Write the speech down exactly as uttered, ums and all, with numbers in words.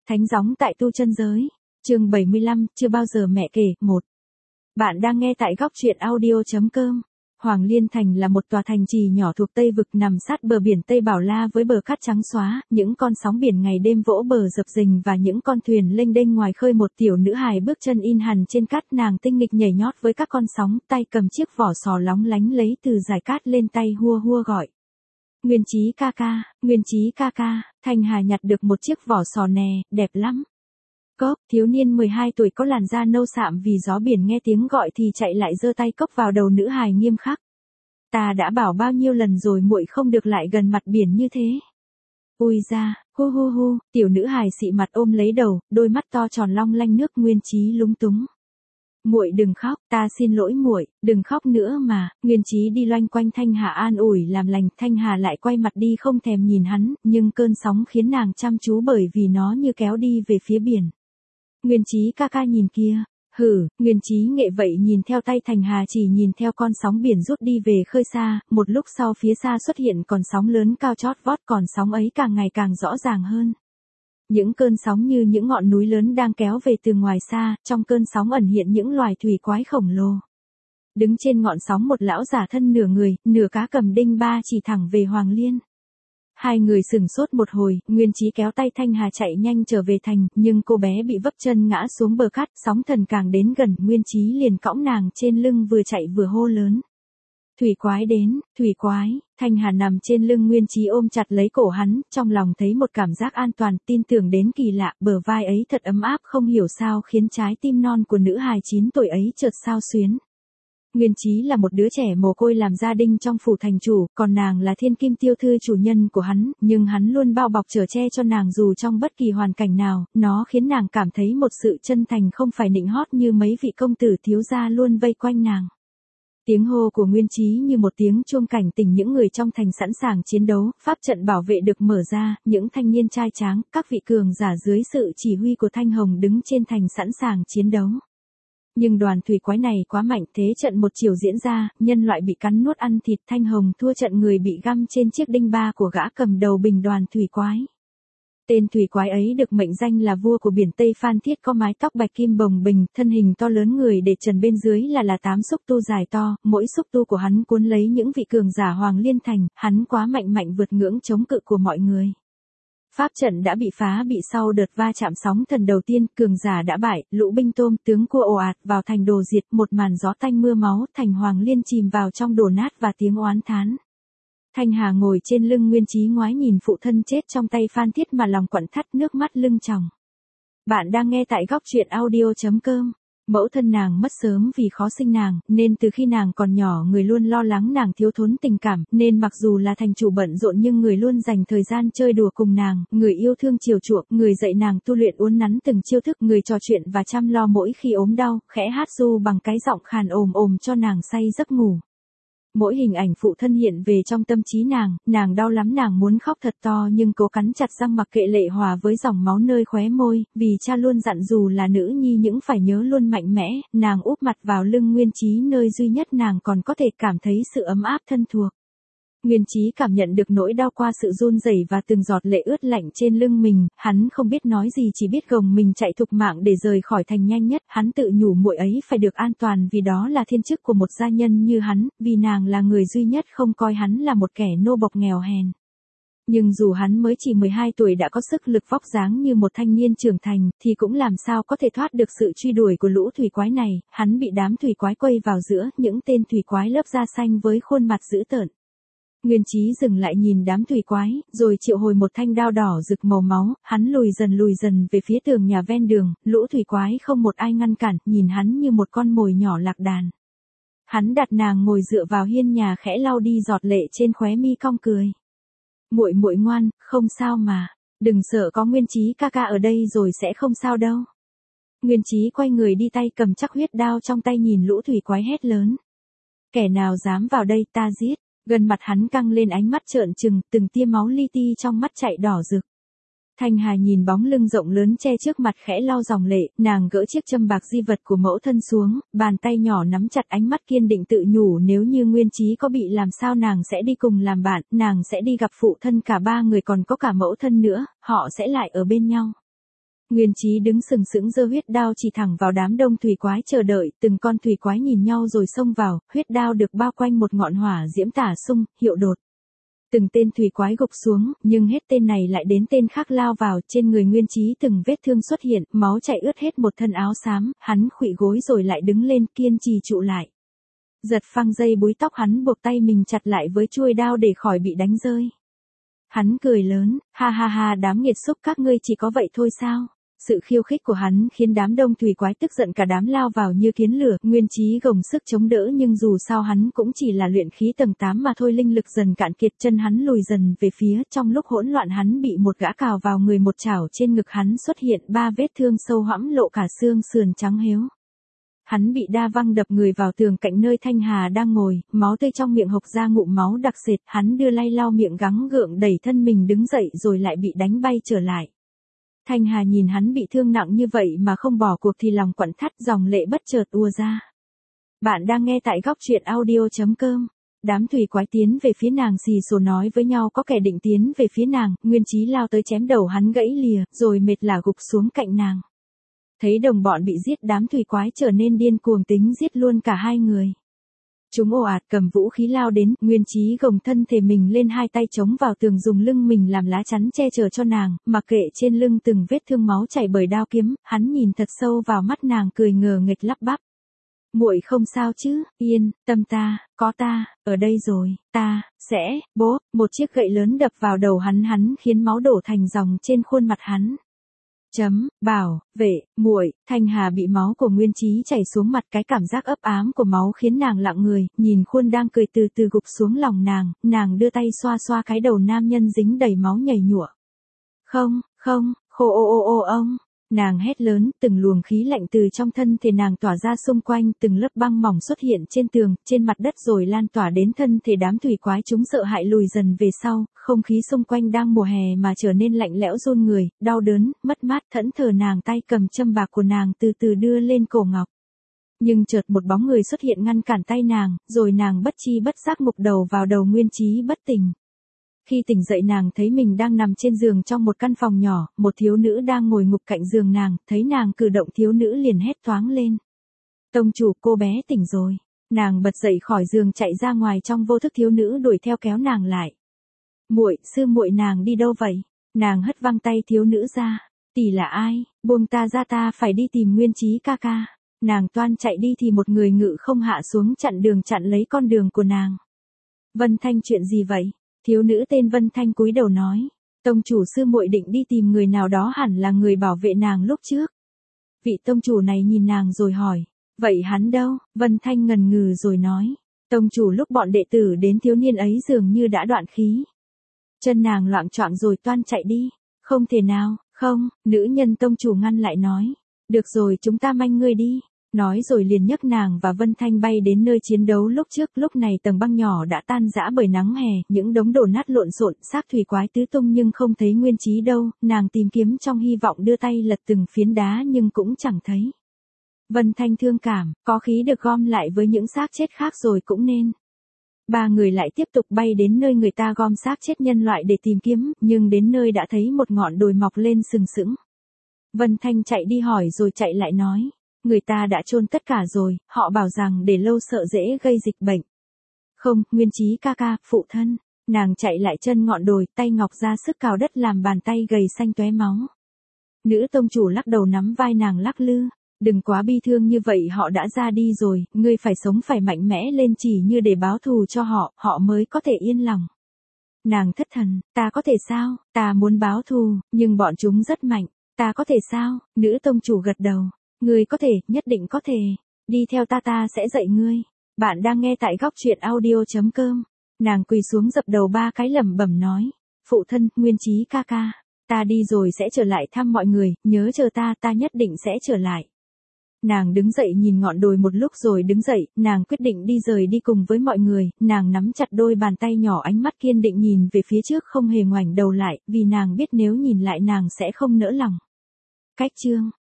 Thánh gióng tại tu chân giới. Chương bảy mươi lăm, chưa bao giờ mẹ kể, một. Bạn đang nghe tại góc truyện audio chấm com. Hoàng Liên Thành là một tòa thành trì nhỏ thuộc Tây Vực nằm sát bờ biển Tây Bảo La với bờ cát trắng xóa, những con sóng biển ngày đêm vỗ bờ dập dềnh và những con thuyền lênh đênh ngoài khơi. Một tiểu nữ hài bước chân in hằn trên cát, nàng tinh nghịch nhảy nhót với các con sóng, tay cầm chiếc vỏ sò lóng lánh lấy từ dải cát lên tay hua hua gọi. Nguyên Chí ca ca, Nguyên Chí ca ca. Thanh Hà nhặt được một chiếc vỏ sò nè, đẹp lắm. Cốc, thiếu niên mười hai tuổi có làn da nâu sạm vì gió biển nghe tiếng gọi thì chạy lại giơ tay cốc vào đầu nữ hài nghiêm khắc. Ta đã bảo bao nhiêu lần rồi muội không được lại gần mặt biển như thế. Ui da, hu hu hu, tiểu nữ hài xị mặt ôm lấy đầu, đôi mắt to tròn long lanh nước. Nguyên Chí lúng túng. Muội đừng khóc, ta xin lỗi muội, đừng khóc nữa mà. Nguyên Chí đi loanh quanh Thanh Hà an ủi làm lành. Thanh Hà lại quay mặt đi không thèm nhìn hắn, nhưng cơn sóng khiến nàng chăm chú bởi vì nó như kéo đi về phía biển. Nguyên Chí ca ca nhìn kia. Hử, Nguyên Chí nghệ vậy nhìn theo tay. Thanh Hà chỉ nhìn theo con sóng biển rút đi về khơi xa. Một lúc sau phía xa xuất hiện con sóng lớn cao chót vót, còn sóng ấy càng ngày càng rõ ràng hơn. Những cơn sóng như những ngọn núi lớn đang kéo về từ ngoài xa, trong cơn sóng ẩn hiện những loài thủy quái khổng lồ. Đứng trên ngọn sóng một lão giả thân nửa người, nửa cá cầm đinh ba chỉ thẳng về Hoàng Liên. Hai người sửng sốt một hồi, Nguyên Chí kéo tay Thanh Hà chạy nhanh trở về thành, nhưng cô bé bị vấp chân ngã xuống bờ cát. Sóng thần càng đến gần, Nguyên Chí liền cõng nàng trên lưng vừa chạy vừa hô lớn. Thủy quái đến, thủy quái. Thanh Hà nằm trên lưng Nguyên Chí ôm chặt lấy cổ hắn, trong lòng thấy một cảm giác an toàn, tin tưởng đến kỳ lạ. Bờ vai ấy thật ấm áp, không hiểu sao khiến trái tim non của nữ hài chín tuổi ấy chợt xao xuyến. Nguyên Chí là một đứa trẻ mồ côi làm gia đình trong phủ thành chủ, còn nàng là thiên kim tiêu thư chủ nhân của hắn, nhưng hắn luôn bao bọc chở che cho nàng dù trong bất kỳ hoàn cảnh nào. Nó khiến nàng cảm thấy một sự chân thành, không phải nịnh hót như mấy vị công tử thiếu gia luôn vây quanh nàng. Tiếng hô của Nguyên Chí như một tiếng chuông cảnh tỉnh những người trong thành sẵn sàng chiến đấu. Pháp trận bảo vệ được mở ra, những thanh niên trai tráng, các vị cường giả dưới sự chỉ huy của Thanh Hồng đứng trên thành sẵn sàng chiến đấu. Nhưng đoàn thủy quái này quá mạnh, thế trận một chiều diễn ra, nhân loại bị cắn nuốt ăn thịt. Thanh Hồng thua trận, người bị găm trên chiếc đinh ba của gã cầm đầu bình đoàn thủy quái. Tên thủy quái ấy được mệnh danh là vua của biển Tây Phan Thiết, có mái tóc bạch kim bồng bềnh, thân hình to lớn, người để trần bên dưới là là tám xúc tu dài to, mỗi xúc tu của hắn cuốn lấy những vị cường giả Hoàng Liên Thành. Hắn quá mạnh mạnh vượt ngưỡng chống cự của mọi người. Pháp trận đã bị phá bị sau đợt va chạm sóng thần đầu tiên, cường giả đã bại, lũ binh tôm tướng cua ồ ạt vào thành đồ diệt. Một màn gió tanh mưa máu, thành Hoàng Liên chìm vào trong đổ nát và tiếng oán thán. Thanh Hà ngồi trên lưng Nguyên Chí ngoái nhìn phụ thân chết trong tay Phan Thiết mà lòng quặn thắt, nước mắt lưng tròng. Bạn đang nghe tại góc truyện audio chấm com. Mẫu thân nàng mất sớm vì khó sinh nàng, nên từ khi nàng còn nhỏ người luôn lo lắng nàng thiếu thốn tình cảm, nên mặc dù là thành chủ bận rộn nhưng người luôn dành thời gian chơi đùa cùng nàng, người yêu thương chiều chuộng, người dạy nàng tu luyện uốn nắn từng chiêu thức, người trò chuyện và chăm lo mỗi khi ốm đau, khẽ hát ru bằng cái giọng khàn ồm ồm cho nàng say giấc ngủ. Mỗi hình ảnh phụ thân hiện về trong tâm trí nàng, nàng đau lắm, nàng muốn khóc thật to nhưng cố cắn chặt răng mặc kệ lệ hòa với dòng máu nơi khóe môi, vì cha luôn dặn dù là nữ nhi những phải nhớ luôn mạnh mẽ. Nàng úp mặt vào lưng Nguyên Chí, nơi duy nhất nàng còn có thể cảm thấy sự ấm áp thân thuộc. Nguyên Chí cảm nhận được nỗi đau qua sự run rẩy và từng giọt lệ ướt lạnh trên lưng mình, hắn không biết nói gì, chỉ biết gồng mình chạy thục mạng để rời khỏi thành nhanh nhất. Hắn tự nhủ muội ấy phải được an toàn vì đó là thiên chức của một gia nhân như hắn, vì nàng là người duy nhất không coi hắn là một kẻ nô bộc nghèo hèn. Nhưng dù hắn mới chỉ mười hai tuổi đã có sức lực vóc dáng như một thanh niên trưởng thành, thì cũng làm sao có thể thoát được sự truy đuổi của lũ thủy quái này. Hắn bị đám thủy quái quây vào giữa, những tên thủy quái lớp da xanh với khuôn mặt dữ tợn. Nguyên Chí dừng lại nhìn đám thủy quái, rồi triệu hồi một thanh đao đỏ rực màu máu, hắn lùi dần lùi dần về phía tường nhà ven đường. Lũ thủy quái không một ai ngăn cản, nhìn hắn như một con mồi nhỏ lạc đàn. Hắn đặt nàng ngồi dựa vào hiên nhà, khẽ lau đi giọt lệ trên khóe mi, cong cười. Muội muội ngoan, không sao mà, đừng sợ, có Nguyên Chí ca ca ở đây rồi sẽ không sao đâu. Nguyên Chí quay người đi, tay cầm chắc huyết đao trong tay, nhìn lũ thủy quái hét lớn. Kẻ nào dám vào đây ta giết. Gần mặt hắn căng lên, ánh mắt trợn trừng, từng tia máu li ti trong mắt chạy đỏ rực. Thanh Hà nhìn bóng lưng rộng lớn che trước mặt, khẽ lau dòng lệ. Nàng gỡ chiếc châm bạc di vật của mẫu thân xuống, bàn tay nhỏ nắm chặt, ánh mắt kiên định tự nhủ nếu như Nguyên Chí có bị làm sao nàng sẽ đi cùng làm bạn, nàng sẽ đi gặp phụ thân, cả ba người còn có cả mẫu thân nữa, họ sẽ lại ở bên nhau. Nguyên Chí đứng sừng sững giơ huyết đao chỉ thẳng vào đám đông thủy quái chờ đợi, từng con thủy quái nhìn nhau rồi xông vào, huyết đao được bao quanh một ngọn hỏa diễm tả xung, hiệu đột. Từng tên thủy quái gục xuống, nhưng hết tên này lại đến tên khác lao vào, trên người Nguyên Chí từng vết thương xuất hiện, máu chảy ướt hết một thân áo xám, hắn khuỵu gối rồi lại đứng lên kiên trì trụ lại. Giật phăng dây búi tóc hắn buộc tay mình chặt lại với chuôi đao để khỏi bị đánh rơi. Hắn cười lớn, ha ha ha đám nghiệt xúc các ngươi chỉ có vậy thôi sao? Sự khiêu khích của hắn khiến đám đông thủy quái tức giận cả đám lao vào như kiến lửa, Nguyên Chí gồng sức chống đỡ nhưng dù sao hắn cũng chỉ là luyện khí tầng tám mà thôi, linh lực dần cạn kiệt, chân hắn lùi dần về phía, trong lúc hỗn loạn hắn bị một gã cào vào người, một chảo trên ngực hắn xuất hiện ba vết thương sâu hõm lộ cả xương sườn trắng héo. Hắn bị đa văng đập người vào tường cạnh nơi Thanh Hà đang ngồi, máu tươi trong miệng hộc ra ngụm máu đặc sệt, hắn đưa lay lau miệng gắng gượng đẩy thân mình đứng dậy rồi lại bị đánh bay trở lại. Thanh Hà nhìn hắn bị thương nặng như vậy mà không bỏ cuộc thì lòng quặn thắt, dòng lệ bất chợt ùa ra. Bạn đang nghe tại góc truyện audio chấm com. Đám thủy quái tiến về phía nàng xì xồ nói với nhau, có kẻ định tiến về phía nàng, Nguyên Chí lao tới chém đầu hắn gãy lìa, rồi mệt lả gục xuống cạnh nàng. Thấy đồng bọn bị giết, đám thủy quái trở nên điên cuồng tính giết luôn cả hai người. Chúng ồ ạt cầm vũ khí lao đến, Nguyên Chí gồng thân thể mình lên, hai tay chống vào tường dùng lưng mình làm lá chắn che chở cho nàng, mặc kệ trên lưng từng vết thương máu chảy bởi đao kiếm, hắn nhìn thật sâu vào mắt nàng cười ngờ nghệch lắp bắp. Muội không sao chứ? Yên tâm, ta, có ta, ở đây rồi, ta, sẽ, bố, một chiếc gậy lớn đập vào đầu hắn hắn khiến máu đổ thành dòng trên khuôn mặt hắn. Chấm, bảo, vệ, muội, Thanh Hà bị máu của Nguyên Chí chảy xuống mặt, cái cảm giác ấp ám của máu khiến nàng lặng người, nhìn khuôn đang cười từ từ gục xuống lòng nàng, nàng đưa tay xoa xoa cái đầu nam nhân dính đầy máu nhầy nhụa. Không, không, khô ô ô ô ông. Nàng hét lớn, từng luồng khí lạnh từ trong thân thể nàng tỏa ra xung quanh, từng lớp băng mỏng xuất hiện trên tường, trên mặt đất rồi lan tỏa đến thân thể đám thủy quái, chúng sợ hãi lùi dần về sau, không khí xung quanh đang mùa hè mà trở nên lạnh lẽo run người, đau đớn, mất mát, thẫn thờ, nàng tay cầm châm bạc của nàng từ từ đưa lên cổ ngọc. Nhưng chợt một bóng người xuất hiện ngăn cản tay nàng, rồi nàng bất chi bất giác ngục đầu vào đầu Nguyên Chí bất tỉnh. Khi tỉnh dậy nàng thấy mình đang nằm trên giường trong một căn phòng nhỏ, một thiếu nữ đang ngồi ngục cạnh giường nàng, thấy nàng cử động thiếu nữ liền hét toáng lên. Tông chủ, cô bé tỉnh rồi. Nàng bật dậy khỏi giường chạy ra ngoài, trong vô thức thiếu nữ đuổi theo kéo nàng lại. Muội, sư muội, nàng đi đâu vậy? Nàng hất văng tay thiếu nữ ra. Tỷ là ai? Buông ta ra, ta phải đi tìm Nguyên Chí ca ca. Nàng toan chạy đi thì một người ngự không hạ xuống chặn đường, chặn lấy con đường của nàng. Vân Thanh, chuyện gì vậy? Thiếu nữ tên Vân Thanh cúi đầu nói, tông chủ, sư muội định đi tìm người nào đó, hẳn là người bảo vệ nàng lúc trước. Vị tông chủ này nhìn nàng rồi hỏi, vậy hắn đâu? Vân Thanh ngần ngừ rồi nói, tông chủ, lúc bọn đệ tử đến thiếu niên ấy dường như đã đoạn khí. Chân nàng loạng choạng rồi toan chạy đi. Không thể nào, không, nữ nhân tông chủ ngăn lại nói, được rồi, chúng ta manh ngươi đi. Nói rồi liền nhấc nàng và Vân Thanh bay đến nơi chiến đấu lúc trước, lúc này tầng băng nhỏ đã tan rã bởi nắng hè, những đống đổ nát lộn xộn, xác thủy quái tứ tung nhưng không thấy Nguyên Chí đâu, nàng tìm kiếm trong hy vọng đưa tay lật từng phiến đá nhưng cũng chẳng thấy. Vân Thanh thương cảm, có khí được gom lại với những xác chết khác rồi cũng nên. Ba người lại tiếp tục bay đến nơi người ta gom xác chết nhân loại để tìm kiếm, nhưng đến nơi đã thấy một ngọn đồi mọc lên sừng sững. Vân Thanh chạy đi hỏi rồi chạy lại nói, người ta đã chôn tất cả rồi, họ bảo rằng để lâu sợ dễ gây dịch bệnh. Không, Nguyên Chí ca ca, phụ thân. Nàng chạy lại chân ngọn đồi, tay ngọc ra sức cào đất làm bàn tay gầy xanh tóe máu. Nữ tông chủ lắc đầu nắm vai nàng lắc lư. Đừng quá bi thương như vậy, họ đã ra đi rồi, ngươi phải sống, phải mạnh mẽ lên, chỉ như để báo thù cho họ, họ mới có thể yên lòng. Nàng thất thần, ta có thể sao, ta muốn báo thù, nhưng bọn chúng rất mạnh, ta có thể sao? Nữ tông chủ gật đầu. Ngươi có thể, nhất định có thể. Đi theo ta, ta sẽ dạy ngươi. Bạn đang nghe tại góc truyện audio chấm com. Nàng quỳ xuống dập đầu ba cái lẩm bẩm nói. Phụ thân, Nguyên Chí ca ca. Ta đi rồi sẽ trở lại thăm mọi người, nhớ chờ ta, ta nhất định sẽ trở lại. Nàng đứng dậy nhìn ngọn đồi một lúc rồi đứng dậy, nàng quyết định đi rời đi cùng với mọi người, nàng nắm chặt đôi bàn tay nhỏ, ánh mắt kiên định nhìn về phía trước không hề ngoảnh đầu lại, vì nàng biết nếu nhìn lại nàng sẽ không nỡ lòng. Cách chương